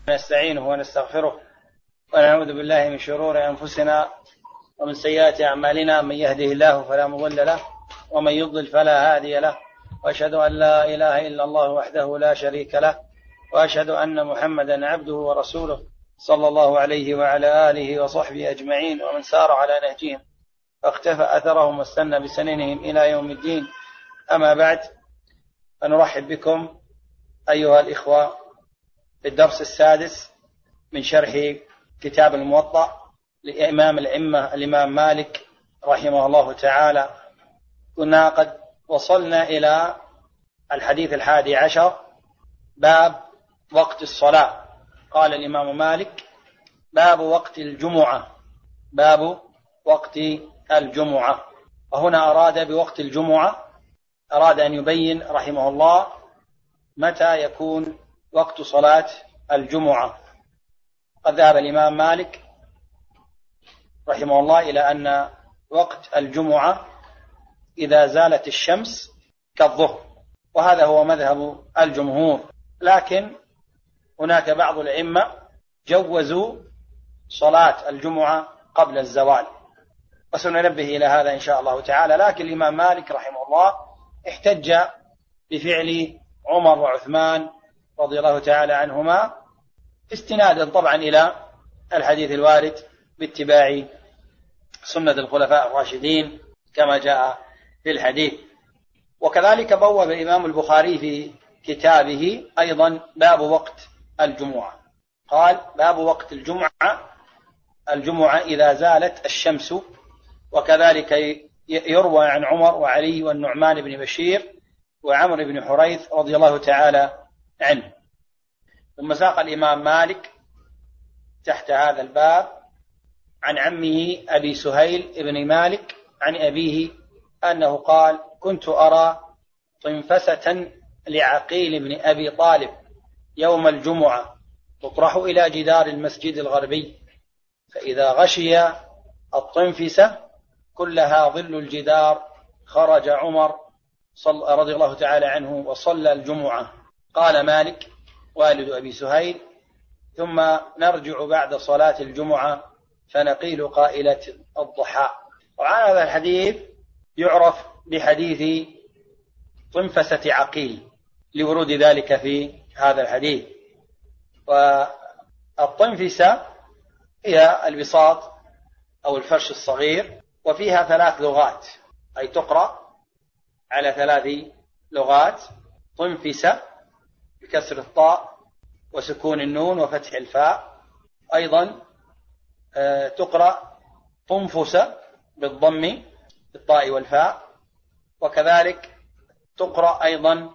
نستعينه ونستغفره ونعوذ بالله من شرور أنفسنا ومن سيئات أعمالنا. من يهده الله فلا مضل له ومن يضلل فلا هادي له، وأشهد أن لا إله إلا الله وحده لا شريك له، وأشهد أن محمدا عبده ورسوله صلى الله عليه وعلى آله وصحبه أجمعين ومن سار على نهجهم فاختفى أثرهم واستنى بسننهم إلى يوم الدين. أما بعد، فنرحب بكم أيها الإخوة في الدرس السادس من شرح كتاب الموطأ لإمام الأئمة الإمام مالك رحمه الله تعالى. كنا قد وصلنا إلى الحديث 11، باب وقت الصلاة. قال الإمام مالك: باب وقت الجمعة. باب وقت الجمعة. وهنا أراد بوقت الجمعة، أراد أن يبين رحمه الله متى يكون وقت صلاة الجمعة. قد ذهب الإمام مالك رحمه الله إلى أن وقت الجمعة إذا زالت الشمس كالظهر، وهذا هو مذهب الجمهور، لكن هناك بعض الأئمة جوزوا صلاة الجمعة قبل الزوال، وسننبه إلى هذا إن شاء الله تعالى. لكن الإمام مالك رحمه الله احتج بفعل عمر وعثمان رضي الله تعالى عنهما، استنادا طبعا إلى الحديث الوارد باتباع سنة الخلفاء الراشدين كما جاء في الحديث. وكذلك بوب الإمام البخاري في كتابه أيضا باب وقت الجمعة. قال: باب وقت الجمعة إذا زالت الشمس. وكذلك يروى عن عمر وعلي والنعمان بن بشير وعمر بن حريث رضي الله تعالى عنه. ثم ساق الإمام مالك تحت هذا الباب عن عمه أبي سهيل بن مالك عن أبيه أنه قال: كنت أرى طنفسة لعقيل بن أبي طالب يوم الجمعة تطرح إلى جدار المسجد الغربي، فإذا غشي الطنفسة كلها ظل الجدار خرج عمر رضي الله تعالى عنه وصلى الجمعة. قال مالك والد أبي سهيل: ثم نرجع بعد صلاة الجمعة فنقيل قائلة الضحى. وعن هذا الحديث يعرف بحديث طنفسة عقيل لورود ذلك في هذا الحديث. والطنفسة هي البساط أو الفرش الصغير، وفيها 3 لغات، أي تقرأ على 3 لغات: طنفسة بكسر الطاء وسكون النون وفتح الفاء، أيضا تقرأ طنفسة بالضم الطاء والفاء، وكذلك تقرأ أيضا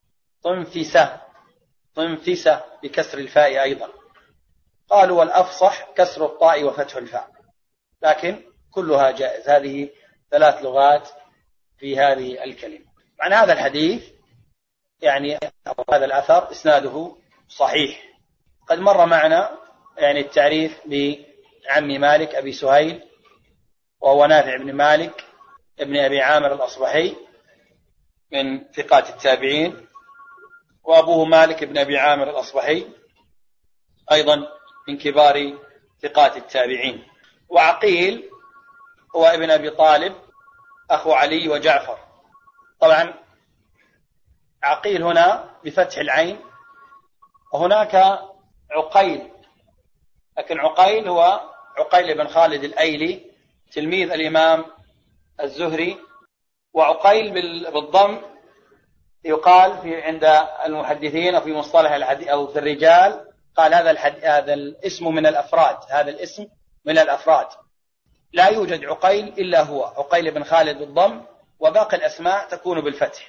طنفسة بكسر الفاء أيضا. قالوا: والأفصح كسر الطاء وفتح الفاء، لكن كلها جائز. هذه 3 لغات في هذه الكلمة. عن هذا الحديث يعني هذا الأثر إسناده صحيح. قد مر معنا يعني التعريف بعم مالك أبي سهيل، وهو نافع بن مالك ابن أبي عامر الأصبحي من ثقات التابعين، وأبوه مالك بن أبي عامر الأصبحي أيضا من كبار ثقات التابعين. وعقيل هو ابن أبي طالب أخو علي وجعفر. طبعا عقيل هنا بفتح العين، وهناك عقيل، لكن عقيل هو عقيل بن خالد الأيلي تلميذ الإمام الزهري. وعقيل بالضم يقال في عند المحدثين أو في مصطلح الحديث أو في الرجال، قال هذا الاسم من الأفراد، هذا الاسم من الأفراد، لا يوجد عقيل إلا هو عقيل بن خالد بالضم، وباقي الأسماء تكون بالفتح.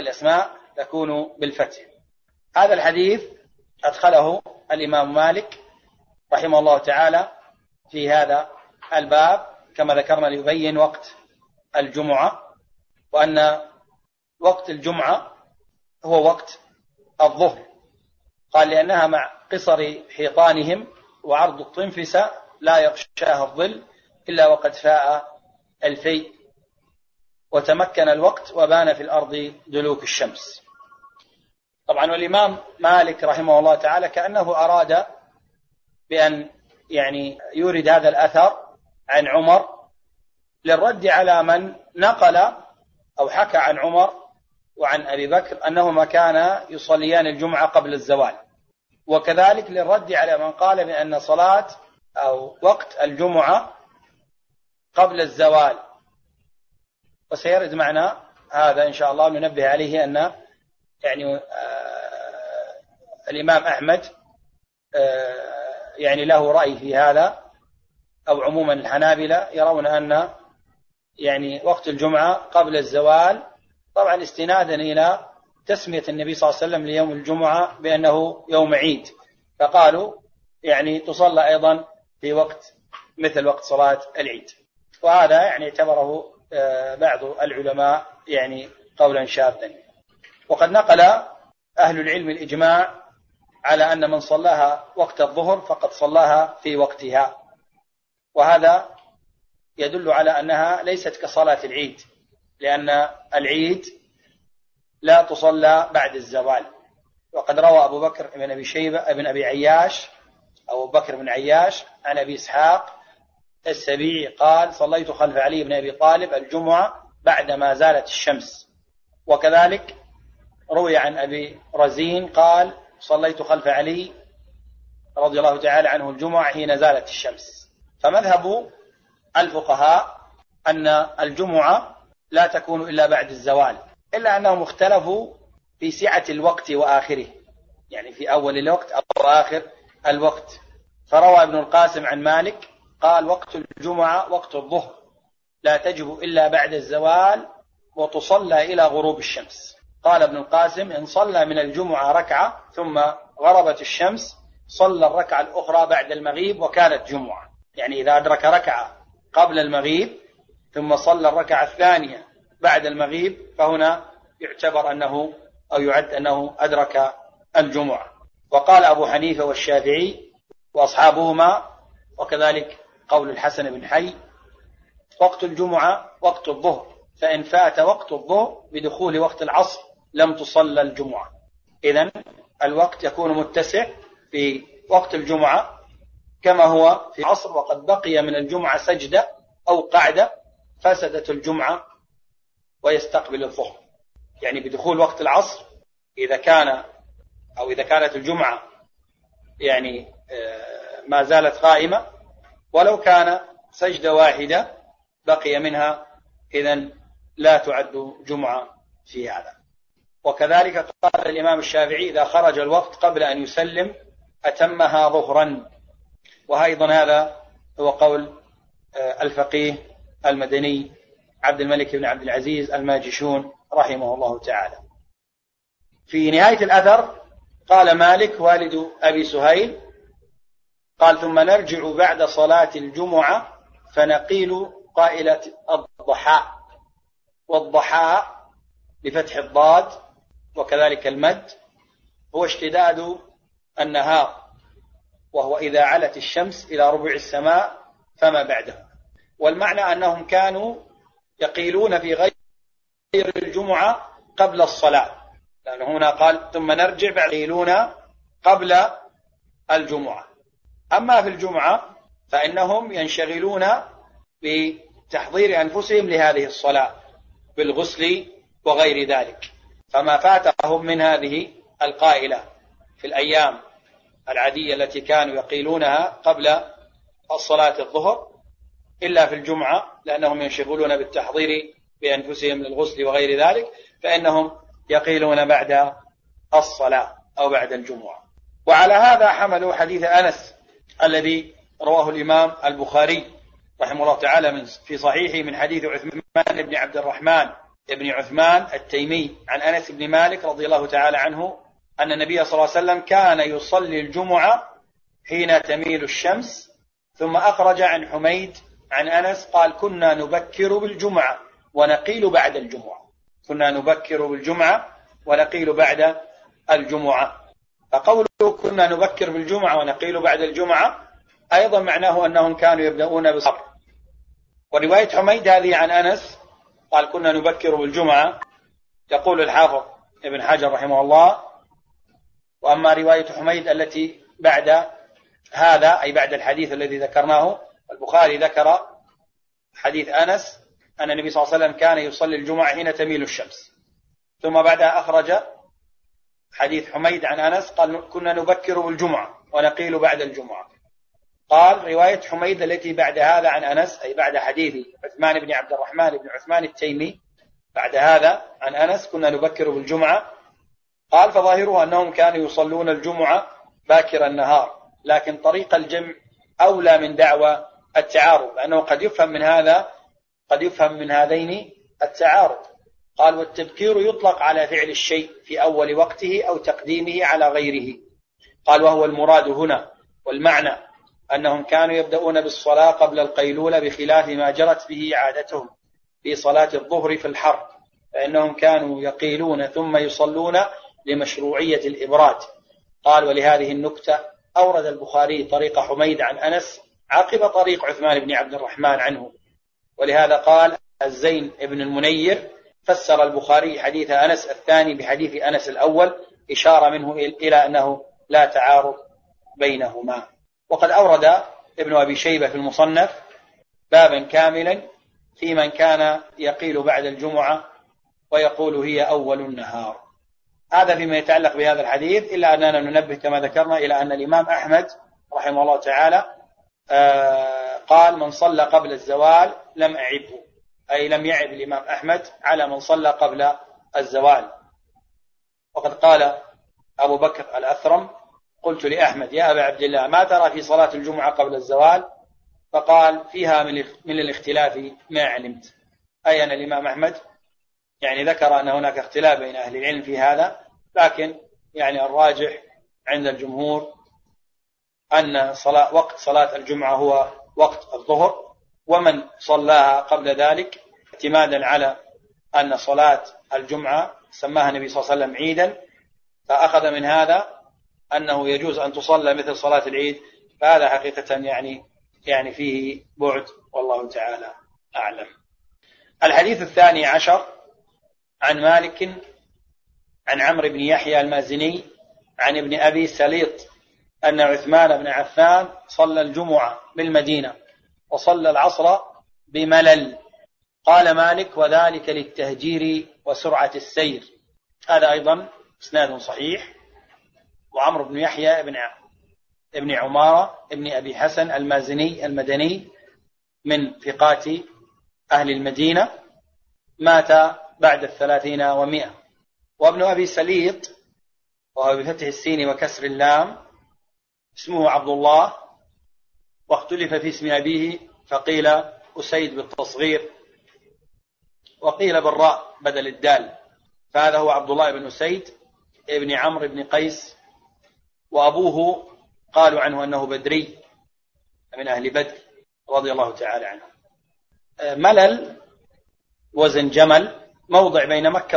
هذا الحديث أدخله الإمام مالك رحمه الله تعالى في هذا الباب كما ذكرنا ليبين وقت الجمعة، وأن وقت الجمعة هو وقت الظهر. قال: لأنها مع قصر حيطانهم وعرض الطنفسة لا يغشاها الظل إلا وقد فاء الفي، وتمكن الوقت وبان في الأرض دلوك الشمس. طبعا والإمام مالك رحمه الله تعالى كأنه أراد بأن يعني يورد هذا الأثر عن عمر للرد على من نقل أو حكى عن عمر وعن أبي بكر أنهما كانا يصليان الجمعة قبل الزوال، وكذلك للرد على من قال بأن صلاة أو وقت الجمعة قبل الزوال. وسيرد معنا هذا إن شاء الله، ننبه عليه أن يعني الإمام أحمد يعني له رأي في هذا، أو عموما الحنابلة يرون أن يعني وقت الجمعة قبل الزوال، طبعا استنادا إلى تسمية النبي صلى الله عليه وسلم ليوم الجمعة بأنه يوم عيد، فقالوا يعني تصلى أيضا في وقت مثل وقت صلاة العيد. وهذا يعني اعتبره بعض العلماء يعني قولا شاذا. وقد نقل أهل العلم الإجماع على أن من صلاها وقت الظهر فقد صلاها في وقتها، وهذا يدل على أنها ليست كصلاة العيد، لأن العيد لا تصلى بعد الزوال. وقد روى أبو بكر بن أبي شيبة بن أبي عياش أو بكر بن عياش عن أبي إسحاق السبيعي قال: صليت خلف علي بن أبي طالب الجمعة بعدما زالت الشمس. وكذلك روي عن أبي رزين قال: صليت خلف علي رضي الله تعالى عنه الجمعة حين زالت الشمس. فمذهب الفقهاء أن الجمعة لا تكون إلا بعد الزوال، إلا أنهم اختلفوا في سعة الوقت وآخره، يعني في أول الوقت أو آخر الوقت. فروى ابن القاسم عن مالك قال: وقت الجمعة وقت الظهر لا تجب إلا بعد الزوال وتصلى إلى غروب الشمس. قال ابن القاسم: إن صلى من الجمعة ركعة ثم غربت الشمس صلى الركعة الأخرى بعد المغيب وكانت جمعة. يعني إذا أدرك ركعة قبل المغيب ثم صلى الركعة الثانية بعد المغيب فهنا يعتبر أنه أو يعد أنه أدرك الجمعة. وقال أبو حنيفة والشافعي وأصحابهما، وكذلك قول الحسن بن حي: وقت الجمعة وقت الظهر، فإن فات وقت الظهر بدخول وقت العصر لم تصلى الجمعة. إذن الوقت يكون متسع في وقت الجمعة كما هو في العصر، وقد بقي من الجمعة سجدة أو قعدة فسدت الجمعة ويستقبل الظهر. يعني بدخول وقت العصر إذا كانت الجمعة يعني ما زالت قائمة ولو كان سجدة واحدة بقي منها، إذن لا تعد جمعة في هذا. وكذلك قال الإمام الشافعي: إذا خرج الوقت قبل أن يسلم أتمها ظهرا. وأيضا هذا هو قول الفقيه المدني عبد الملك بن عبد العزيز الماجشون رحمه الله تعالى. في نهاية الأثر قال مالك والد أبي سهيل قال: ثم نرجع بعد صلاة الجمعة فنقيل قائلة الضحاء. والضحاء بفتح الضاد وكذلك المد هو اشتداد النهار، وهو إذا علت الشمس إلى ربع السماء فما بعده. والمعنى أنهم كانوا يقيلون في غير الجمعة قبل الصلاة، لأن هنا قال: ثم نرجع بعد يقيلون قبل الجمعة. أما في الجمعة فإنهم ينشغلون بتحضير أنفسهم لهذه الصلاة بالغسل وغير ذلك، فما فاتهم من هذه القائلة في الأيام العادية التي كانوا يقيلونها قبل الصلاة الظهر إلا في الجمعة، لأنهم ينشغلون بالتحضير بأنفسهم للغسل وغير ذلك، فإنهم يقيلون بعد الصلاة أو بعد الجمعة. وعلى هذا حملوا حديث أنس الذي رواه الإمام البخاري رحمه الله تعالى في صحيحه من حديث عثمان بن عبد الرحمن بن عثمان التيمي عن أنس بن مالك رضي الله تعالى عنه أن النبي صلى الله عليه وسلم كان يصلي الجمعة حين تميل الشمس. ثم أخرج عن حميد عن أنس قال: كنا نبكر بالجمعة ونقيل بعد الجمعة. كنا نبكر بالجمعة ونقيل بعد الجمعة. فقوله كنا نبكر بالجمعة ونقيل بعد الجمعة أيضا معناه أنهم كانوا يبدأون بالصبر. ورواية حميد هذه عن أنس قال: كنا نبكر بالجمعة، يقول الحافظ ابن حجر رحمه الله: وأما رواية حميد التي بعد هذا أي بعد الحديث الذي ذكرناه، البخاري ذكر حديث أنس أن النبي صلى الله عليه وسلم كان يصلي الجمعة حين تميل الشمس، ثم بعدها أخرج حديث حميد عن أنس قال كنا نبكر بالجمعة ونقيل بعد الجمعة. قال رواية حميد التي بعد هذا عن أنس أي بعد حديث عثمان بن عبد الرحمن بن عثمان التيمي، بعد هذا عن أنس كنا نبكر بالجمعة. قال فظاهره أنهم كانوا يصلون الجمعة باكر النهار، لكن طريق الجمع أولى من دعوى التعارض، لأنه قد يفهم من هذين التعارض. قال والتبكير يطلق على فعل الشيء في أول وقته أو تقديمه على غيره. قال وهو المراد هنا، والمعنى أنهم كانوا يبدأون بالصلاة قبل القيلولة بخلاف ما جرت به عادتهم في صلاة الظهر في الحر، فإنهم كانوا يقيلون ثم يصلون لمشروعية الإبراد. قال ولهذه النكتة أورد البخاري طريق حميد عن أنس عقب طريق عثمان بن عبد الرحمن عنه، ولهذا قال الزين ابن المنير فسر البخاري حديث أنس الثاني بحديث أنس الأول، إشارة منه إلى أنه لا تعارض بينهما. وقد أورد ابن أبي شيبة في المصنف بابا كاملا في من كان يقيل بعد الجمعة ويقول هي أول النهار. هذا فيما يتعلق بهذا الحديث، إلا أننا ننبه كما ذكرنا إلى أن الإمام أحمد رحمه الله تعالى قال من صلى قبل الزوال لم أعبه، أي لم يعب الإمام أحمد على من صلى قبل الزوال. وقد قال أبو بكر الأثرم قلت لأحمد يا أبا عبد الله ما ترى في صلاة الجمعة قبل الزوال؟ فقال فيها من الاختلاف ما علمت، أي أن الإمام أحمد يعني ذكر أن هناك اختلاف بين أهل العلم في هذا، لكن يعني الراجح عند الجمهور أن وقت صلاة الجمعة هو وقت الظهر، ومن صلاها قبل ذلك اعتمادا على أن صلاة الجمعة سماها النبي صلى الله عليه وسلم عيدا، فأخذ من هذا أنه يجوز أن تصلى مثل صلاة العيد، فهذا حقيقة يعني فيه بعد، والله تعالى أعلم. الحديث الثاني عشر عن مالك عن عمرو بن يحيى المازني عن ابن أبي سليط أن عثمان بن عفان صلى الجمعة بالمدينة وصلى العصر بملل. قال مالك وذلك للتهجير وسرعة السير. هذا أيضا إسناد صحيح. وعمرو بن يحيى ابن عمارة ابن أبي حسن المازني المدني من ثقات أهل المدينة، مات بعد 300. وابن أبي سليط وهو بفتح السين وكسر اللام اسمه عبد الله، واختلف في اسم أبيه فقيل أسيد بالتصغير وقيل بالراء بدل الدال، فهذا هو عبد الله بن أسيد ابن عمرو بن قيس. وأبوه قالوا عنه أنه بدري من أهل بدر رضي الله تعالى عنه. ملل وزن جمل، موضع بين مكة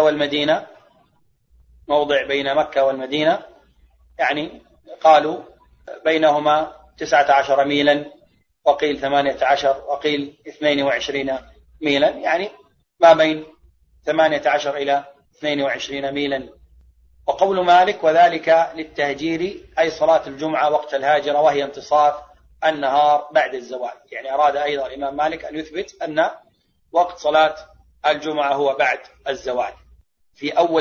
والمدينة، يعني قالوا بينهما 19 ميلا، وقيل 18 وقيل 22 ميلا، يعني ما بين 18 إلى 22 ميلا. وقول مالك وذلك للتهجير أي صلاة الجمعة وقت الهاجرة، وهي انتصاف النهار بعد الزوال. يعني أراد أيضا الإمام مالك أن يثبت أن وقت صلاة الجمعة هو بعد الزوال، في أول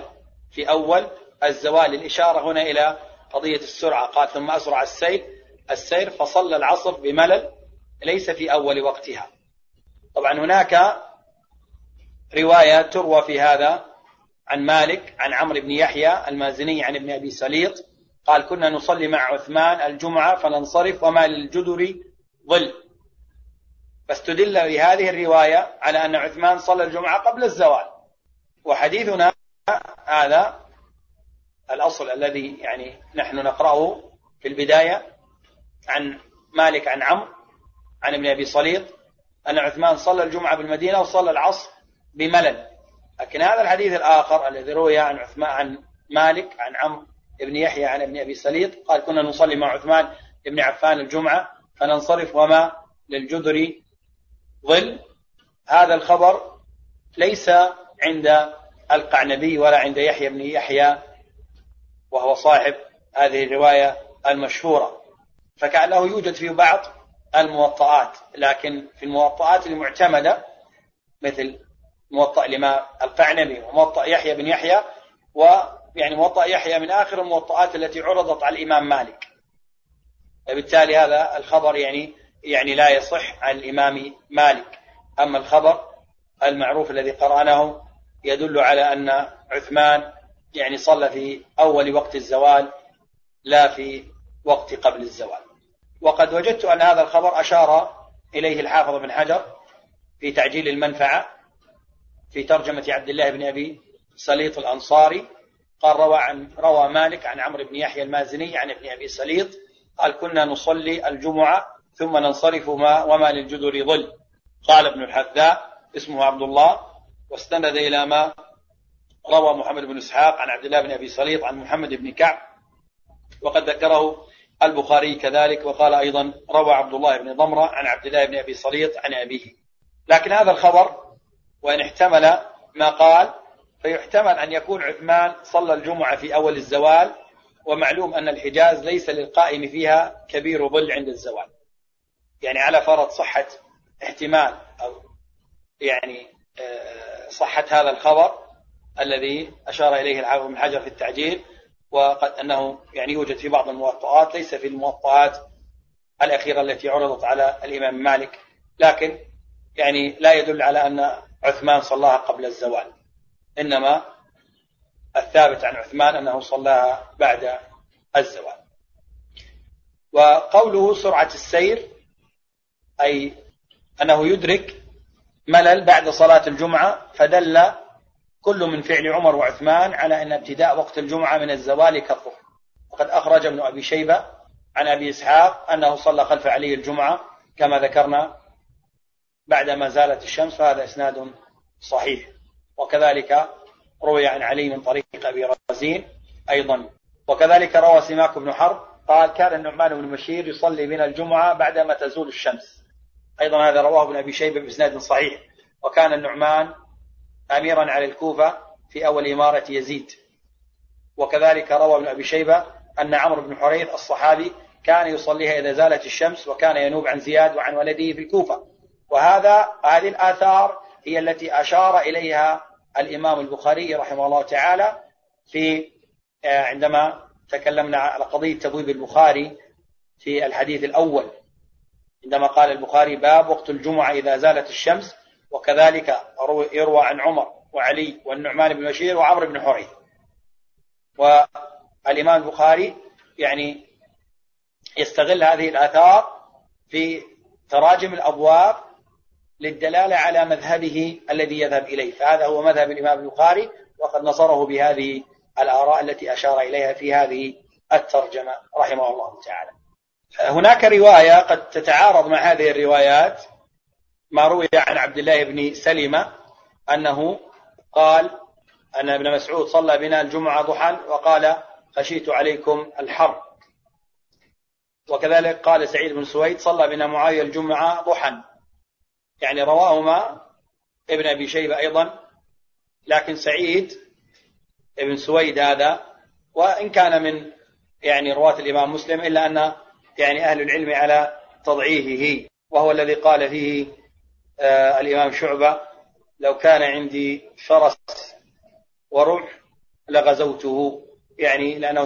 الزوال. الإشارة هنا إلى قضية السرعة، قال ثم أسرع السير فصلى العصر بملل ليس في أول وقتها. طبعا هناك رواية تروى في هذا عن مالك عن عمرو بن يحيى المازني عن ابن أبي سليط قال كنا نصلي مع عثمان الجمعة فننصرف وما للجدر ظل، فاستدل بهذه الرواية على أن عثمان صلى الجمعة قبل الزوال. وحديثنا هذا الأصل الذي يعني نحن نقرأه في البداية عن مالك عن عمرو عن ابن أبي سليط أن عثمان صلى الجمعة بالمدينة وصلى العصر بملل. لكن هذا الحديث الآخر الذي روي عن مالك عن عمرو ابن يحيى عن ابن أبي سليط قال كنا نصلي مع عثمان ابن عفان الجمعة فننصرف وما للجدر ظل. هذا الخبر ليس عند القعنبي ولا عند يحيى بن يحيى وهو صاحب هذه الرواية المشهورة، فكأنه يوجد في بعض الموطئات، لكن في الموطئات المعتمدة مثل موطأ الإمام القعنبي وموطأ يحيى بن يحيى، ويعني موطأ يحيى من آخر الموطئات التي عرضت على الإمام مالك، وبالتالي هذا الخبر يعني لا يصح عن الإمام مالك. أما الخبر المعروف الذي قرأناه يدل على أن عثمان يعني صلى في أول وقت الزوال لا في وقت قبل الزوال. وقد وجدت أن هذا الخبر أشار إليه الحافظ بن حجر في تعجيل المنفعة في ترجمة عبد الله بن أبي سليط الأنصاري، قال روى مالك عن عمرو بن يحيى المازني عن ابن أبي سليط قال كنا نصلي الجمعة ثم ننصرف وما للجدر ظل. قال ابن الحذاء اسمه عبد الله، واستند إلى ما روى محمد بن إسحاق عن عبد الله بن أبي سليط عن محمد بن كعب، وقد ذكره البخاري كذلك، وقال أيضا روى عبد الله بن ضمرة عن عبد الله بن أبي سليط عن أبيه. لكن هذا الخبر وإن احتمل ما قال فيحتمل أن يكون عثمان صلى الجمعة في أول الزوال، ومعلوم أن الحجاز ليس للقائم فيها كبير ظل عند الزوال، يعني على فرض صحة احتمال أو يعني صحة هذا الخبر الذي أشار إليه الحافظ بن حجر في التعجيل، وقد أنه يعني يوجد في بعض الموطئات ليس في الموطئات الأخيرة التي عرضت على الإمام مالك، لكن يعني لا يدل على أن عثمان صلاها قبل الزوال، إنما الثابت عن عثمان أنه صلاها بعد الزوال. وقوله سرعة السير أي أنه يدرك ملل بعد صلاة الجمعة، فدل كل من فعل عمر وعثمان على أن ابتداء وقت الجمعة من الزوال كالظهر. وقد أخرج ابن أبي شيبة عن أبي إسحاق أنه صلى خلف علي الجمعة كما ذكرنا بعدما زالت الشمس، فهذا إسناد صحيح. وكذلك روي عن علي من طريق أبي رزين أيضا. وكذلك روى سماك بن حرب قال كان النعمان بن بشير يصلي بنا الجمعة بعدما تزول الشمس، أيضا هذا رواه ابن أبي شيبة بإسناد صحيح. وكان النعمان أميرا على الكوفة في أول إمارة يزيد. وكذلك روى ابن أبي شيبة أن عمرو بن حريث الصحابي كان يصليها إذا زالت الشمس، وكان ينوب عن زياد وعن ولده في الكوفة. هذه الآثار هي التي أشار إليها الإمام البخاري رحمه الله تعالى في عندما تكلمنا على قضية تبويب البخاري في الحديث الأول، عندما قال البخاري باب وقت الجمعة إذا زالت الشمس. وكذلك يروى عن عمر وعلي والنعمان بن بشير وعمرو بن حريث. والإمام البخاري يعني يستغل هذه الآثار في تراجم الأبواب للدلالة على مذهبه الذي يذهب إليه، فهذا هو مذهب الإمام البخاري، وقد نصره بهذه الآراء التي أشار إليها في هذه الترجمة رحمه الله تعالى. هناك رواية قد تتعارض مع هذه الروايات، ما روي عن عبد الله بن سلمة أنه قال أن ابن مسعود صلى بنا الجمعة ضحى وقال خشيت عليكم الحر. وكذلك قال سعيد بن سويد صلى بنا معاوية الجمعة ضحى، يعني رواهما ابن أبي شيبة أيضا. لكن سعيد ابن سويد هذا وإن كان من يعني رواة الإمام مسلم، إلا أن يعني أهل العلم على تضعيفه، وهو الذي قال فيه الإمام شعبة لو كان عندي فرس ورمح لغزوته، يعني لأنه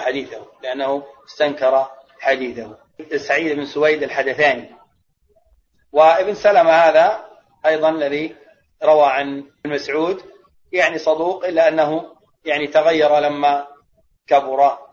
استنكر حديثه سعيد بن سويد الحدثاني. وابن سلمة هذا أيضا الذي روى عن مسعود يعني صدوق، إلا أنه يعني تغير لما كبر